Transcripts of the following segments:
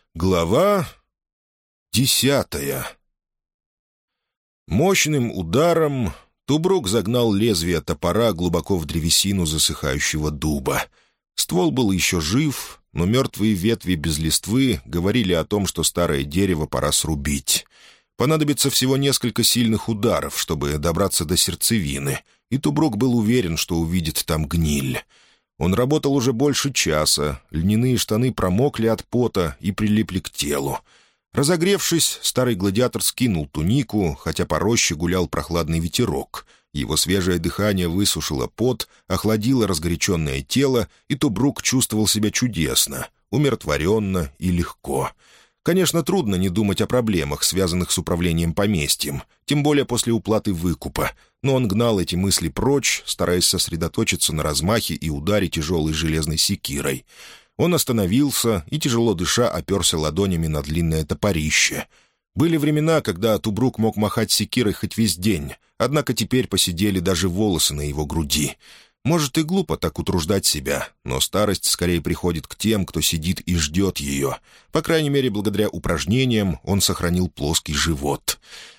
Глава 10. Мощным ударом Тубрук загнал лезвие топора глубоко в древесину засыхающего дуба. Ствол был еще жив, но мертвые ветви без листвы говорили о том, что старое дерево пора срубить. Понадобится всего несколько сильных ударов, чтобы добраться до сердцевины, и Тубрук был уверен, что увидит там гниль. Он работал уже больше часа, льняные штаны промокли от пота и прилипли к телу. Разогревшись, старый гладиатор скинул тунику, хотя по роще гулял прохладный ветерок. Его свежее дыхание высушило пот, охладило разгоряченное тело, и Тубрук чувствовал себя чудесно, умиротворенно и легко. Конечно, трудно не думать о проблемах, связанных с управлением поместьем, тем более после уплаты выкупа, но он гнал эти мысли прочь, стараясь сосредоточиться на размахе и ударе тяжелой железной секирой. Он остановился и, тяжело дыша, оперся ладонями на длинное топорище. Были времена, когда Тубрук мог махать секирой хоть весь день, однако теперь поседели даже волосы на его груди. Может, и глупо так утруждать себя, но старость скорее приходит к тем, кто сидит и ждет ее. По крайней мере, благодаря упражнениям он сохранил плоский живот.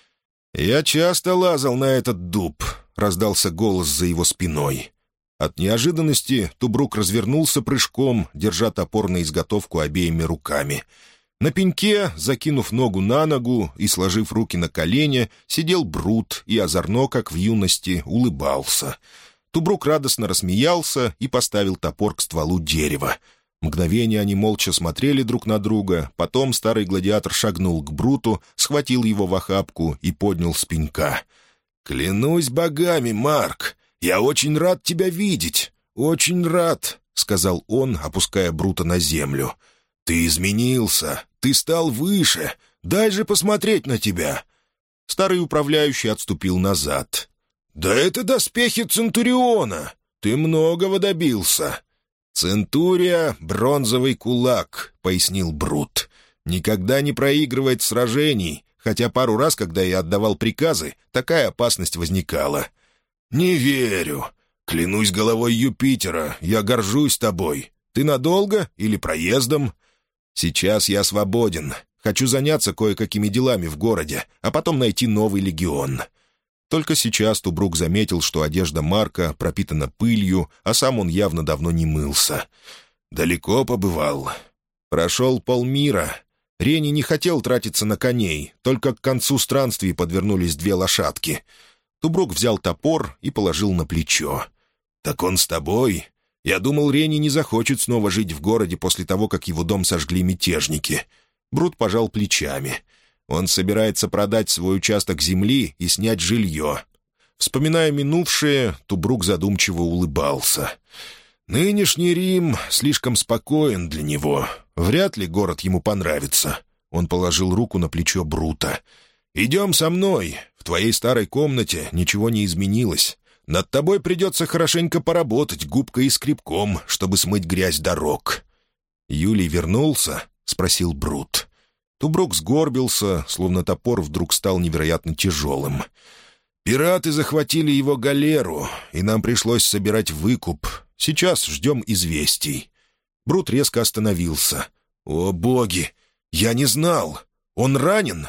«Я часто лазал на этот дуб», — раздался голос за его спиной. От неожиданности Тубрук развернулся прыжком, держа топор на изготовку обеими руками. На пеньке, закинув ногу на ногу и сложив руки на колени, сидел Брут и озорно, как в юности, улыбался. Тубрук радостно рассмеялся и поставил топор к стволу дерева. Мгновение они молча смотрели друг на друга, потом старый гладиатор шагнул к Бруту, схватил его в охапку и поднял с пенька. «Клянусь богами, Марк, я очень рад тебя видеть, очень рад», — сказал он, опуская Брута на землю. «Ты изменился, ты стал выше, дай же посмотреть на тебя». Старый управляющий отступил назад. «Да это доспехи Центуриона! Ты многого добился!» «Центурия — бронзовый кулак», — пояснил Брут. «Никогда не проигрывает сражений, хотя пару раз, когда я отдавал приказы, такая опасность возникала». «Не верю. Клянусь головой Юпитера, я горжусь тобой. Ты надолго или проездом?» «Сейчас я свободен. Хочу заняться кое-какими делами в городе, а потом найти новый легион». Только сейчас Тубрук заметил, что одежда Марка пропитана пылью, а сам он явно давно не мылся. «Далеко побывал?» «Прошел полмира. Рени не хотел тратиться на коней, только к концу странствий подвернулись две лошадки». Тубрук взял топор и положил на плечо. «Так он с тобой? Я думал, Рени не захочет снова жить в городе после того, как его дом сожгли мятежники». Брут пожал плечами. Он собирается продать свой участок земли и снять жилье. Вспоминая минувшее, Тубрук задумчиво улыбался. «Нынешний Рим слишком спокоен для него. Вряд ли город ему понравится». Он положил руку на плечо Брута. «Идем со мной. В твоей старой комнате ничего не изменилось. Над тобой придется хорошенько поработать губкой и скребком, чтобы смыть грязь дорог». «Юлий вернулся?» — спросил Брут. Тубрук сгорбился, словно топор вдруг стал невероятно тяжелым. «Пираты захватили его галеру, и нам пришлось собирать выкуп. Сейчас ждем известий». Брут резко остановился. «О, боги! Я не знал! Он ранен?»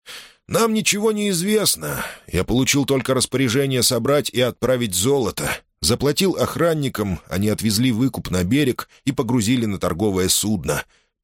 «Нам ничего не известно. Я получил только распоряжение собрать и отправить золото. Заплатил охранникам, они отвезли выкуп на берег и погрузили на торговое судно.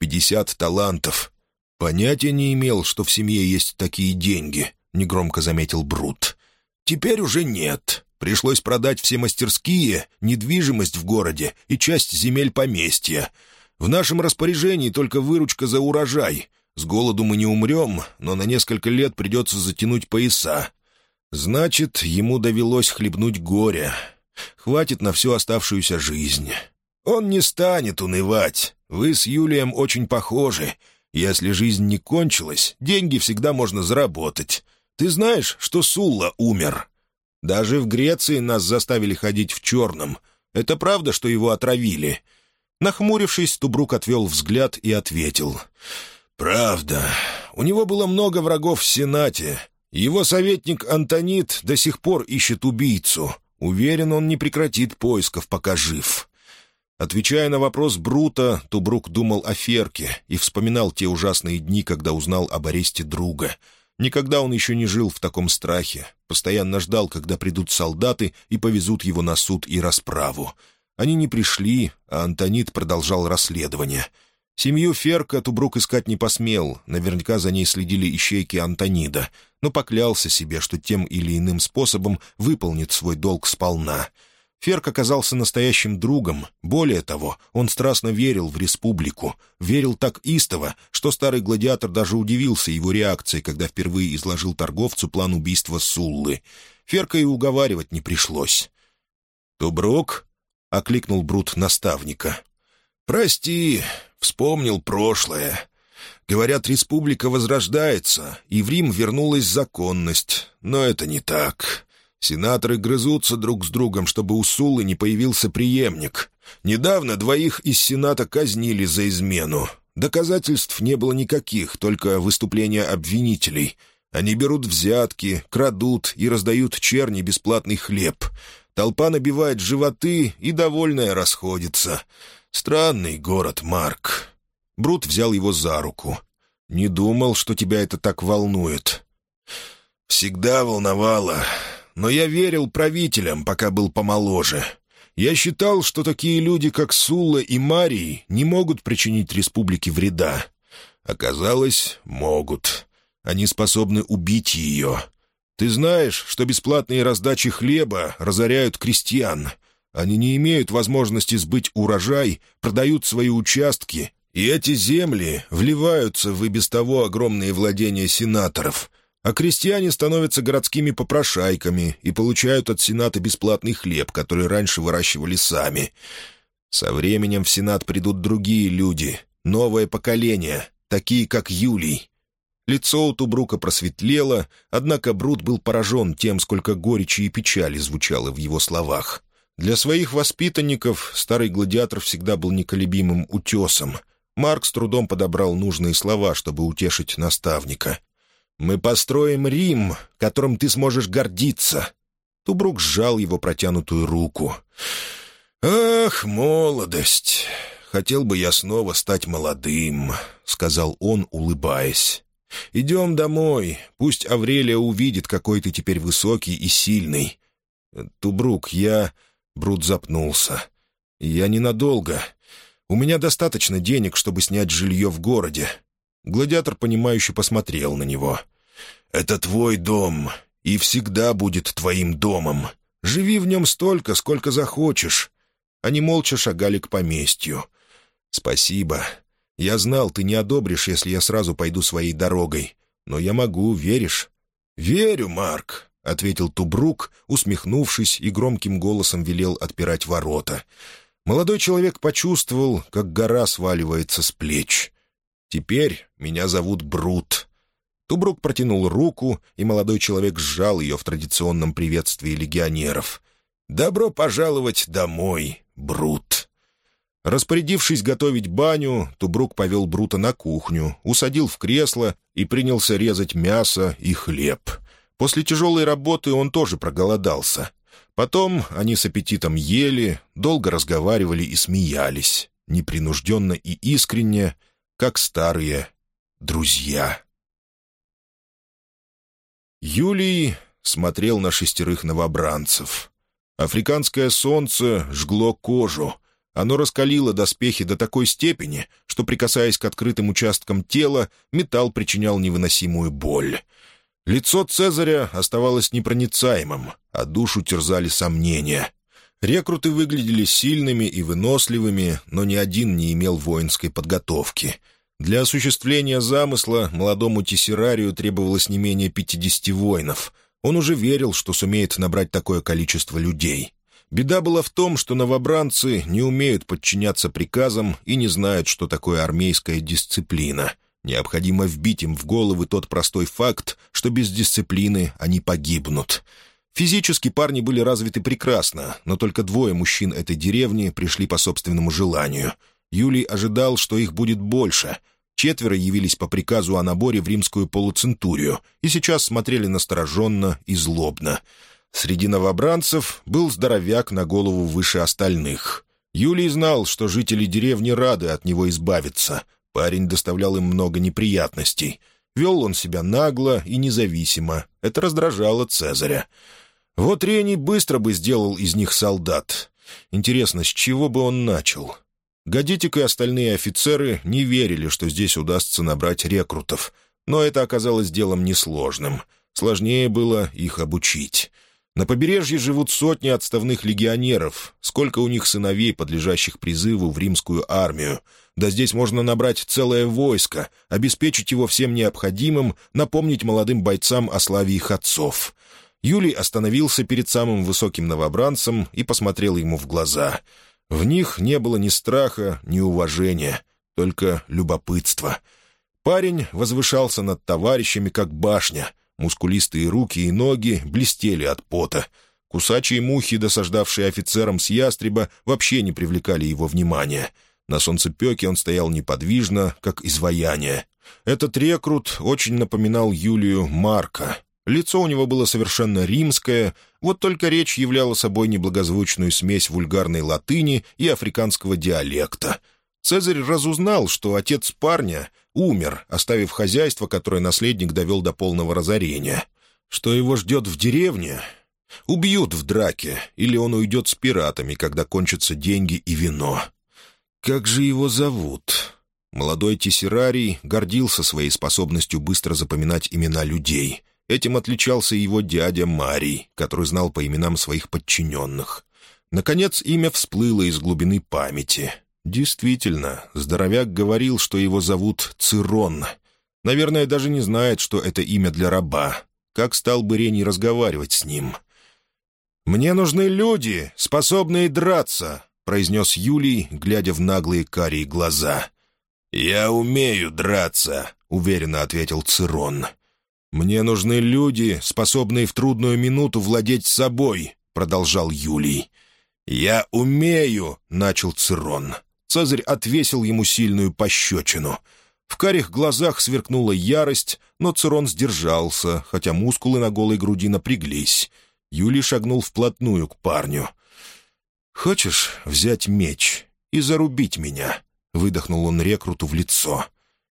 50 талантов». «Понятия не имел, что в семье есть такие деньги», — негромко заметил Брут. «Теперь уже нет. Пришлось продать все мастерские, недвижимость в городе и часть земель поместья. В нашем распоряжении только выручка за урожай. С голоду мы не умрем, но на несколько лет придется затянуть пояса. Значит, ему довелось хлебнуть горя. Хватит на всю оставшуюся жизнь. Он не станет унывать. Вы с Юлием очень похожи. Если жизнь не кончилась, деньги всегда можно заработать. Ты знаешь, что Сулла умер? Даже в Греции нас заставили ходить в черном. Это правда, что его отравили?» Нахмурившись, Тубрук отвел взгляд и ответил. «Правда. У него было много врагов в Сенате. Его советник Антонит до сих пор ищет убийцу. Уверен, он не прекратит поисков, пока жив». Отвечая на вопрос Брута, Тубрук думал о Ферке и вспоминал те ужасные дни, когда узнал об аресте друга. Никогда он еще не жил в таком страхе, постоянно ждал, когда придут солдаты и повезут его на суд и расправу. Они не пришли, а Антонит продолжал расследование. Семью Ферка Тубрук искать не посмел, наверняка за ней следили ищейки Антонида, но поклялся себе, что тем или иным способом выполнит свой долг сполна. Ферк оказался настоящим другом. Более того, он страстно верил в республику. Верил так истово, что старый гладиатор даже удивился его реакцией, когда впервые изложил торговцу план убийства Суллы. Ферка и уговаривать не пришлось. «Тубрук?» — окликнул Брут наставника. «Прости, вспомнил прошлое. Говорят, республика возрождается, и в Рим вернулась законность. Но это не так. Сенаторы грызутся друг с другом, чтобы у Суллы не появился преемник. Недавно 2 из Сената казнили за измену. Доказательств не было никаких, только выступления обвинителей. Они берут взятки, крадут и раздают черни бесплатный хлеб. Толпа набивает животы, и довольная расходится. Странный город, Марк». Брут взял его за руку. «Не думал, что тебя это так волнует». «Всегда волновало. Но я верил правителям, пока был помоложе. Я считал, что такие люди, как Сулла и Марий, не могут причинить республике вреда. Оказалось, могут. Они способны убить ее. Ты знаешь, что бесплатные раздачи хлеба разоряют крестьян. Они не имеют возможности сбыть урожай, продают свои участки, и эти земли вливаются в и без того огромные владения сенаторов. А крестьяне становятся городскими попрошайками и получают от Сената бесплатный хлеб, который раньше выращивали сами. Со временем в Сенат придут другие люди, новое поколение, такие как Юлий». Лицо у Тубрука просветлело, однако Брут был поражен тем, сколько горечи и печали звучало в его словах. Для своих воспитанников старый гладиатор всегда был неколебимым утесом. Марк с трудом подобрал нужные слова, чтобы утешить наставника. «Мы построим Рим, которым ты сможешь гордиться». Тубрук сжал его протянутую руку. «Ах, молодость! Хотел бы я снова стать молодым», — сказал он, улыбаясь. «Идем домой. Пусть Аврелия увидит, какой ты теперь высокий и сильный». «Тубрук, я...» — Брут запнулся. «Я ненадолго. У меня достаточно денег, чтобы снять жилье в городе». Гладиатор, понимающе посмотрел на него. «Это твой дом, и всегда будет твоим домом. Живи в нем столько, сколько захочешь». Они молча шагали к поместью. «Спасибо. Я знал, ты не одобришь, если я сразу пойду своей дорогой. Но я могу, веришь?» «Верю, Марк», — ответил Тубрук, усмехнувшись, и громким голосом велел отпирать ворота. Молодой человек почувствовал, как гора сваливается с плеч. «Теперь меня зовут Брут». Тубрук протянул руку, и молодой человек сжал ее в традиционном приветствии легионеров. «Добро пожаловать домой, Брут». Распорядившись готовить баню, Тубрук повел Брута на кухню, усадил в кресло и принялся резать мясо и хлеб. После тяжелой работы он тоже проголодался. Потом они с аппетитом ели, долго разговаривали и смеялись, непринужденно и искренне, как старые друзья. Юлий смотрел на 6 новобранцев. Африканское солнце жгло кожу. Оно раскалило доспехи до такой степени, что, прикасаясь к открытым участкам тела, металл причинял невыносимую боль. Лицо Цезаря оставалось непроницаемым, а душу терзали сомнения. Рекруты выглядели сильными и выносливыми, но ни один не имел воинской подготовки. Для осуществления замысла молодому тессерарию требовалось не менее 50 воинов. Он уже верил, что сумеет набрать такое количество людей. Беда была в том, что новобранцы не умеют подчиняться приказам и не знают, что такое армейская дисциплина. Необходимо вбить им в головы тот простой факт, что без дисциплины они погибнут. Физически парни были развиты прекрасно, но только 2 мужчин этой деревни пришли по собственному желанию. Юлий ожидал, что их будет больше. 4 явились по приказу о наборе в римскую полуцентурию и сейчас смотрели настороженно и злобно. Среди новобранцев был здоровяк на голову выше остальных. Юлий знал, что жители деревни рады от него избавиться. Парень доставлял им много неприятностей. Вел он себя нагло и независимо. Это раздражало Цезаря. Вот Рений быстро бы сделал из них солдат. Интересно, с чего бы он начал? Годитик и остальные офицеры не верили, что здесь удастся набрать рекрутов. Но это оказалось делом несложным. Сложнее было их обучить. На побережье живут сотни отставных легионеров. Сколько у них сыновей, подлежащих призыву в римскую армию. Да здесь можно набрать целое войско, обеспечить его всем необходимым, напомнить молодым бойцам о славе их отцов. Юлий остановился перед самым высоким новобранцем и посмотрел ему в глаза. В них не было ни страха, ни уважения, только любопытство. Парень возвышался над товарищами, как башня. Мускулистые руки и ноги блестели от пота. Кусачие мухи, досаждавшие офицерам с ястреба, вообще не привлекали его внимания. На солнцепеке он стоял неподвижно, как изваяние. Этот рекрут очень напоминал Юлию Марка. Лицо у него было совершенно римское, вот только речь являла собой неблагозвучную смесь вульгарной латыни и африканского диалекта. Цезарь разузнал, что отец парня умер, оставив хозяйство, которое наследник довел до полного разорения. Что его ждет в деревне? Убьют в драке, или он уйдет с пиратами, когда кончатся деньги и вино. Как же его зовут? Молодой Тессерарий гордился своей способностью быстро запоминать имена людей. Этим отличался его дядя Марий, который знал по именам своих подчиненных. Наконец имя всплыло из глубины памяти. Действительно, здоровяк говорил, что его зовут Цирон. Наверное, даже не знает, что это имя для раба. Как стал бы Рений разговаривать с ним? «Мне нужны люди, способные драться», — произнес Юлий, глядя в наглые карие глаза. «Я умею драться», — уверенно ответил Цирон. «Мне нужны люди, способные в трудную минуту владеть собой», — продолжал Юлий. «Я умею», — начал Цирон. Цезарь отвесил ему сильную пощечину. В карих глазах сверкнула ярость, но Цирон сдержался, хотя мускулы на голой груди напряглись. Юлий шагнул вплотную к парню. «Хочешь взять меч и зарубить меня?» — выдохнул он рекруту в лицо.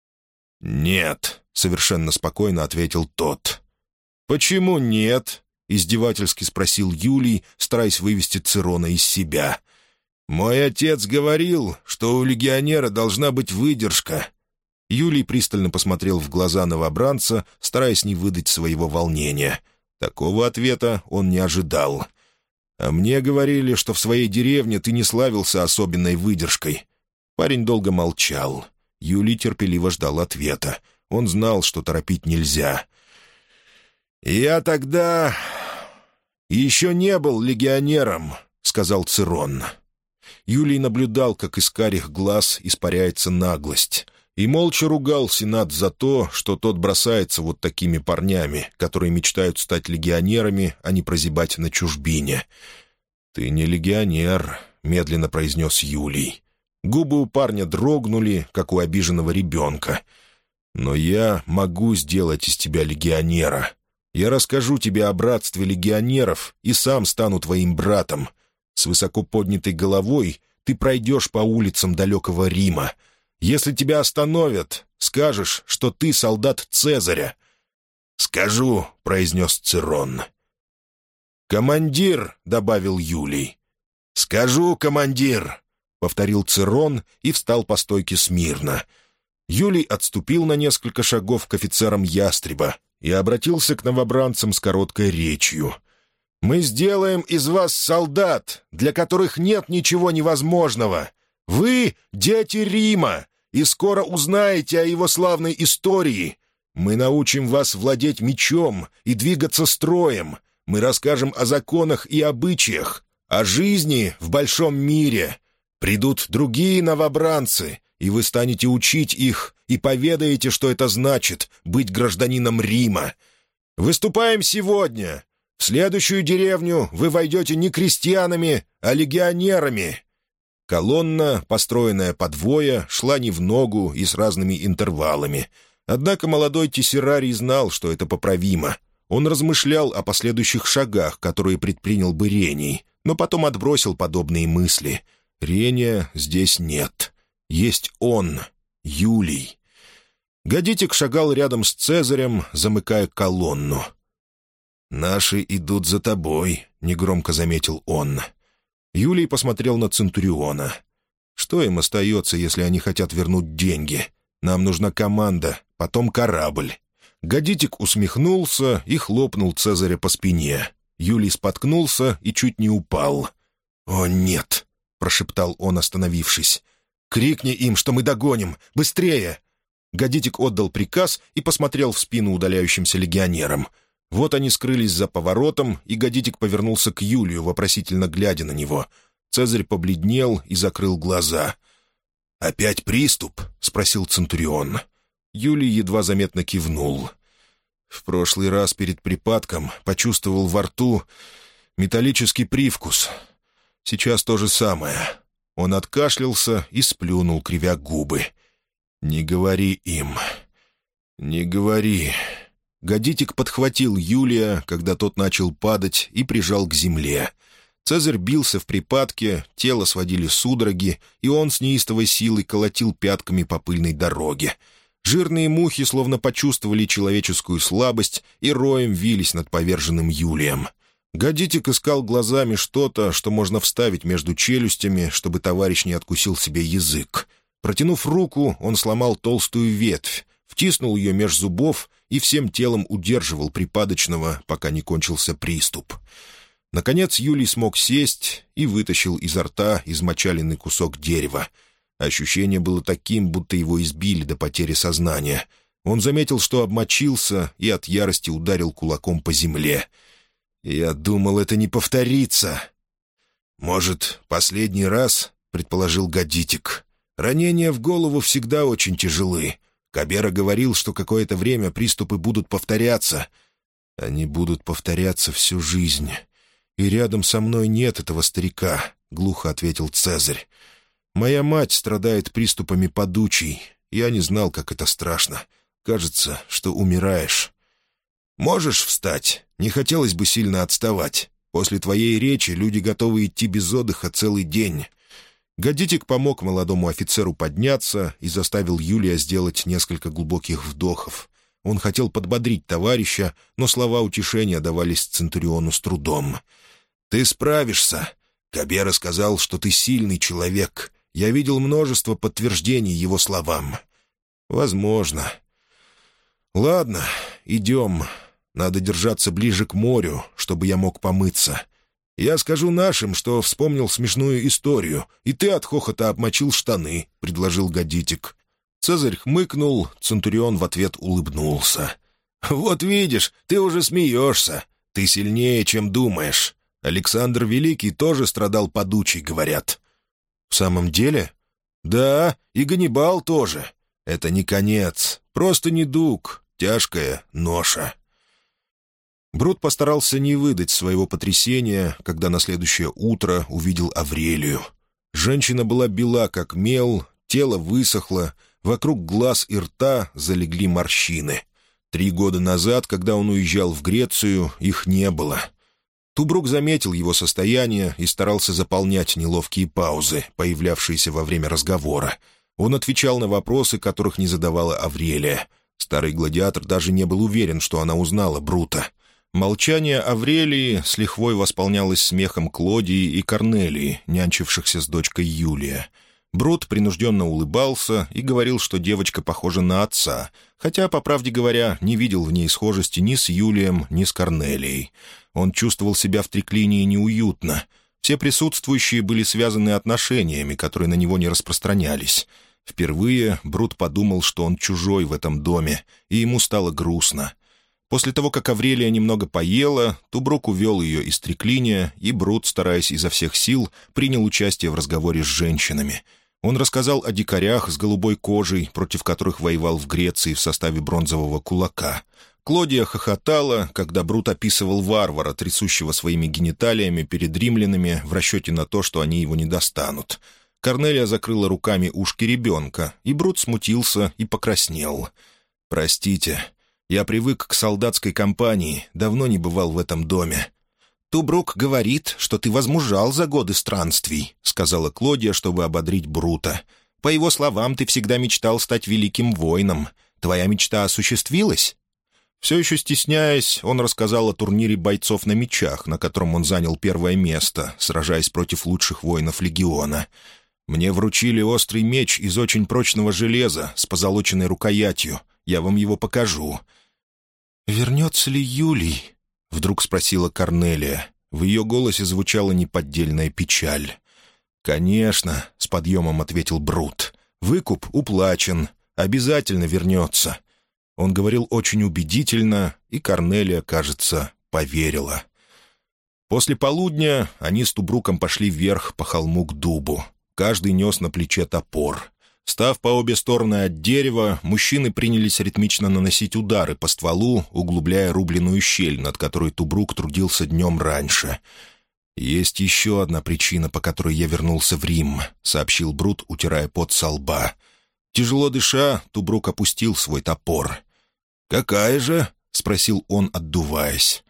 «Нет», — совершенно спокойно ответил тот. «Почему нет?» — издевательски спросил Юлий, стараясь вывести Цирона из себя. «Мой отец говорил, что у легионера должна быть выдержка». Юлий пристально посмотрел в глаза новобранца, стараясь не выдать своего волнения. Такого ответа он не ожидал. «А мне говорили, что в своей деревне ты не славился особенной выдержкой». Парень долго молчал. Юлий терпеливо ждал ответа. Он знал, что торопить нельзя. «Я тогда еще не был легионером», — сказал Цирон. Юлий наблюдал, как из карих глаз испаряется наглость, и молча ругал Сенат за то, что тот бросается вот такими парнями, которые мечтают стать легионерами, а не прозябать на чужбине. «Ты не легионер», — медленно произнес Юлий. Губы у парня дрогнули, как у обиженного ребенка. «Но я могу сделать из тебя легионера. Я расскажу тебе о братстве легионеров и сам стану твоим братом. С высоко поднятой головой ты пройдешь по улицам далекого Рима. Если тебя остановят, скажешь, что ты солдат Цезаря». «Скажу», — произнес Цирон. «Командир», — добавил Юлий. «Скажу, командир», — повторил Цирон и встал по стойке смирно. Юлий отступил на несколько шагов к офицерам ястреба и обратился к новобранцам с короткой речью. «Мы сделаем из вас солдат, для которых нет ничего невозможного. Вы — дети Рима, и скоро узнаете о его славной истории. Мы научим вас владеть мечом и двигаться строем. Мы расскажем о законах и обычаях, о жизни в большом мире. Придут другие новобранцы, и вы станете учить их и поведаете, что это значит быть гражданином Рима. Выступаем сегодня. В следующую деревню вы войдете не крестьянами, а легионерами». Колонна, построенная по двое, шла не в ногу и с разными интервалами. Однако молодой Тессерарий знал, что это поправимо. Он размышлял о последующих шагах, которые предпринял бы Рений, но потом отбросил подобные мысли. Рения здесь нет. Есть он, Юлий. Годитик шагал рядом с Цезарем, замыкая колонну. «Наши идут за тобой», — негромко заметил он. Юлий посмотрел на Центуриона. «Что им остается, если они хотят вернуть деньги? Нам нужна команда, потом корабль». Годитик усмехнулся и хлопнул Цезаря по спине. Юлий споткнулся и чуть не упал. «О, нет!» — прошептал он, остановившись. «Крикни им, что мы догоним! Быстрее!» Годитик отдал приказ и посмотрел в спину удаляющимся легионерам. Вот они скрылись за поворотом, и Годитик повернулся к Юлию, вопросительно глядя на него. Цезарь побледнел и закрыл глаза. «Опять приступ?» — спросил Центурион. Юлий едва заметно кивнул. «В прошлый раз перед припадком почувствовал во рту металлический привкус. Сейчас то же самое». Он откашлялся и сплюнул, кривя губы. «Не говори им. Не говори». Годитик подхватил Юлия, когда тот начал падать, и прижал к земле. Цезарь бился в припадке, тело сводили судороги, и он с неистовой силой колотил пятками по пыльной дороге. Жирные мухи словно почувствовали человеческую слабость и роем вились над поверженным Юлием. Годитик искал глазами что-то, что можно вставить между челюстями, чтобы товарищ не откусил себе язык. Протянув руку, он сломал толстую ветвь, втиснул ее меж зубов и всем телом удерживал припадочного, пока не кончился приступ. Наконец Юлий смог сесть и вытащил изо рта измочаленный кусок дерева. Ощущение было таким, будто его избили до потери сознания. Он заметил, что обмочился, и от ярости ударил кулаком по земле. «Я думал, это не повторится». «Может, последний раз?» — предположил Годитик. «Ранения в голову всегда очень тяжелы. Кабера говорил, что какое-то время приступы будут повторяться». «Они будут повторяться всю жизнь. И рядом со мной нет этого старика», — глухо ответил Цезарь. «Моя мать страдает приступами подучий. Я не знал, как это страшно. Кажется, что умираешь». «Можешь встать? Не хотелось бы сильно отставать. После твоей речи люди готовы идти без отдыха целый день». Годитик помог молодому офицеру подняться и заставил Юлия сделать несколько глубоких вдохов. Он хотел подбодрить товарища, но слова утешения давались Центуриону с трудом. «Ты справишься. Кабера сказал, что ты сильный человек. Я видел множество подтверждений его словам». «Возможно». «Ладно, идем. Надо держаться ближе к морю, чтобы я мог помыться. Я скажу нашим, что вспомнил смешную историю, и ты от хохота обмочил штаны», — предложил Годитик. Цезарь хмыкнул, Центурион в ответ улыбнулся. «Вот видишь, ты уже смеешься. Ты сильнее, чем думаешь. Александр Великий тоже страдал подучей, говорят». «В самом деле?» «Да, и Ганнибал тоже. Это не конец, просто недуг, тяжкая ноша». Брут постарался не выдать своего потрясения, когда на следующее утро увидел Аврелию. Женщина была бела, как мел, тело высохло, вокруг глаз и рта залегли морщины. 3 года назад, когда он уезжал в Грецию, их не было. Тубрук заметил его состояние и старался заполнять неловкие паузы, появлявшиеся во время разговора. Он отвечал на вопросы, которых не задавала Аврелия. Старый гладиатор даже не был уверен, что она узнала Брута. Молчание Аврелии с лихвой восполнялось смехом Клодии и Корнелии, нянчившихся с дочкой Юлия. Брут принужденно улыбался и говорил, что девочка похожа на отца, хотя, по правде говоря, не видел в ней схожести ни с Юлием, ни с Корнелией. Он чувствовал себя в Триклинии неуютно. Все присутствующие были связаны отношениями, которые на него не распространялись. Впервые Брут подумал, что он чужой в этом доме, и ему стало грустно. После того, как Аврелия немного поела, Тубрук увел ее из Триклиния, и Брут, стараясь изо всех сил, принял участие в разговоре с женщинами. Он рассказал о дикарях с голубой кожей, против которых воевал в Греции в составе бронзового кулака. Клодия хохотала, когда Брут описывал варвара, трясущего своими гениталиями перед римлянами в расчете на то, что они его не достанут. Корнелия закрыла руками ушки ребенка, и Брут смутился и покраснел. «Простите, я привык к солдатской компании, давно не бывал в этом доме». «Тубрук говорит, что ты возмужал за годы странствий», — сказала Клодия, чтобы ободрить Брута. «По его словам, ты всегда мечтал стать великим воином. Твоя мечта осуществилась?» Все еще стесняясь, он рассказал о турнире бойцов на мечах, на котором он занял первое место, сражаясь против лучших воинов легиона. «Мне вручили острый меч из очень прочного железа с позолоченной рукоятью. Я вам его покажу». «Вернется ли Юлий?» — вдруг спросила Корнелия. В ее голосе звучала неподдельная печаль. «Конечно», — с подъемом ответил Брут. «Выкуп уплачен. Обязательно вернется». Он говорил очень убедительно, и Корнелия, кажется, поверила. После полудня они с Тубруком пошли вверх по холму к дубу. Каждый нес на плече топор. Став по обе стороны от дерева, мужчины принялись ритмично наносить удары по стволу, углубляя рубленную щель, над которой Тубрук трудился днем раньше. «Есть еще одна причина, по которой я вернулся в Рим», — сообщил Брут, утирая пот со лба. Тяжело дыша, Тубрук опустил свой топор. «Какая же?» — спросил он, отдуваясь.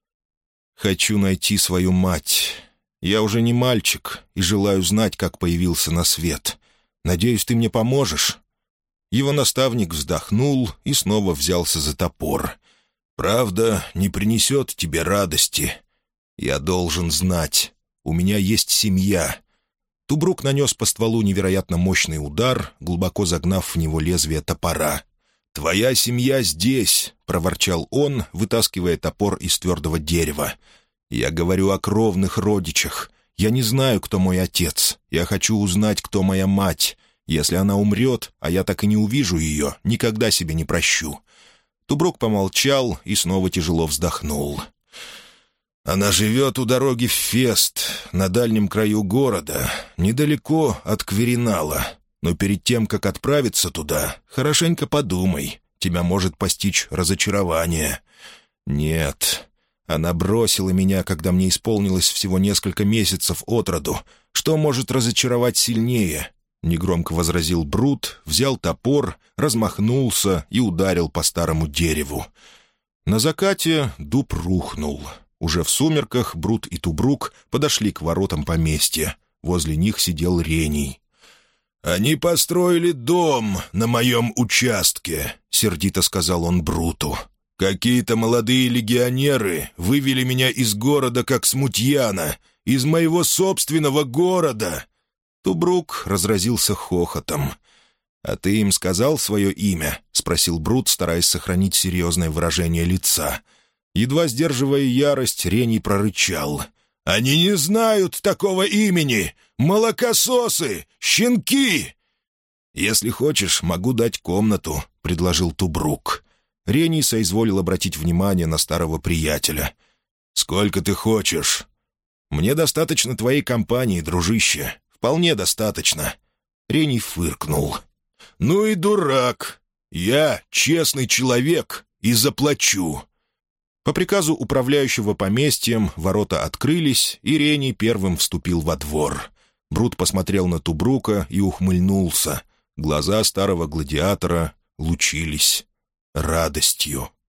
«Хочу найти свою мать. Я уже не мальчик и желаю знать, как появился на свет. Надеюсь, ты мне поможешь?» Его наставник вздохнул и снова взялся за топор. «Правда не принесет тебе радости. Я должен знать. У меня есть семья». Тубрук нанес по стволу невероятно мощный удар, глубоко загнав в него лезвие топора. «Твоя семья здесь», — проворчал он, вытаскивая топор из твердого дерева. «Я говорю о кровных родичах. Я не знаю, кто мой отец. Я хочу узнать, кто моя мать. Если она умрет, а я так и не увижу ее, никогда себе не прощу». Тубрук помолчал и снова тяжело вздохнул. «Она живет у дороги в Фест, на дальнем краю города, недалеко от Кверинала. Но перед тем, как отправиться туда, хорошенько подумай. Тебя может постичь разочарование». «Нет, она бросила меня, когда мне исполнилось всего несколько месяцев от роду. Что может разочаровать сильнее?» — негромко возразил Брут, взял топор, размахнулся и ударил по старому дереву. На закате дуб рухнул. Уже в сумерках Брут и Тубрук подошли к воротам поместья. Возле них сидел Рений. «Они построили дом на моем участке», — сердито сказал он Бруту. «Какие-то молодые легионеры вывели меня из города как смутьяна, из моего собственного города». Тубрук разразился хохотом. «А ты им сказал свое имя?» — спросил Брут, стараясь сохранить серьезное выражение лица. Едва сдерживая ярость, Рений прорычал. «Они не знают такого имени! Молокососы! Щенки!» «Если хочешь, могу дать комнату», — предложил Тубрук. Рений соизволил обратить внимание на старого приятеля. «Сколько ты хочешь?» «Мне достаточно твоей компании, дружище. Вполне достаточно». Рений фыркнул. «Ну и дурак! Я честный человек и заплачу». По приказу управляющего поместьем ворота открылись, и Рений первым вступил во двор. Брут посмотрел на Тубрука и ухмыльнулся. Глаза старого гладиатора лучились радостью.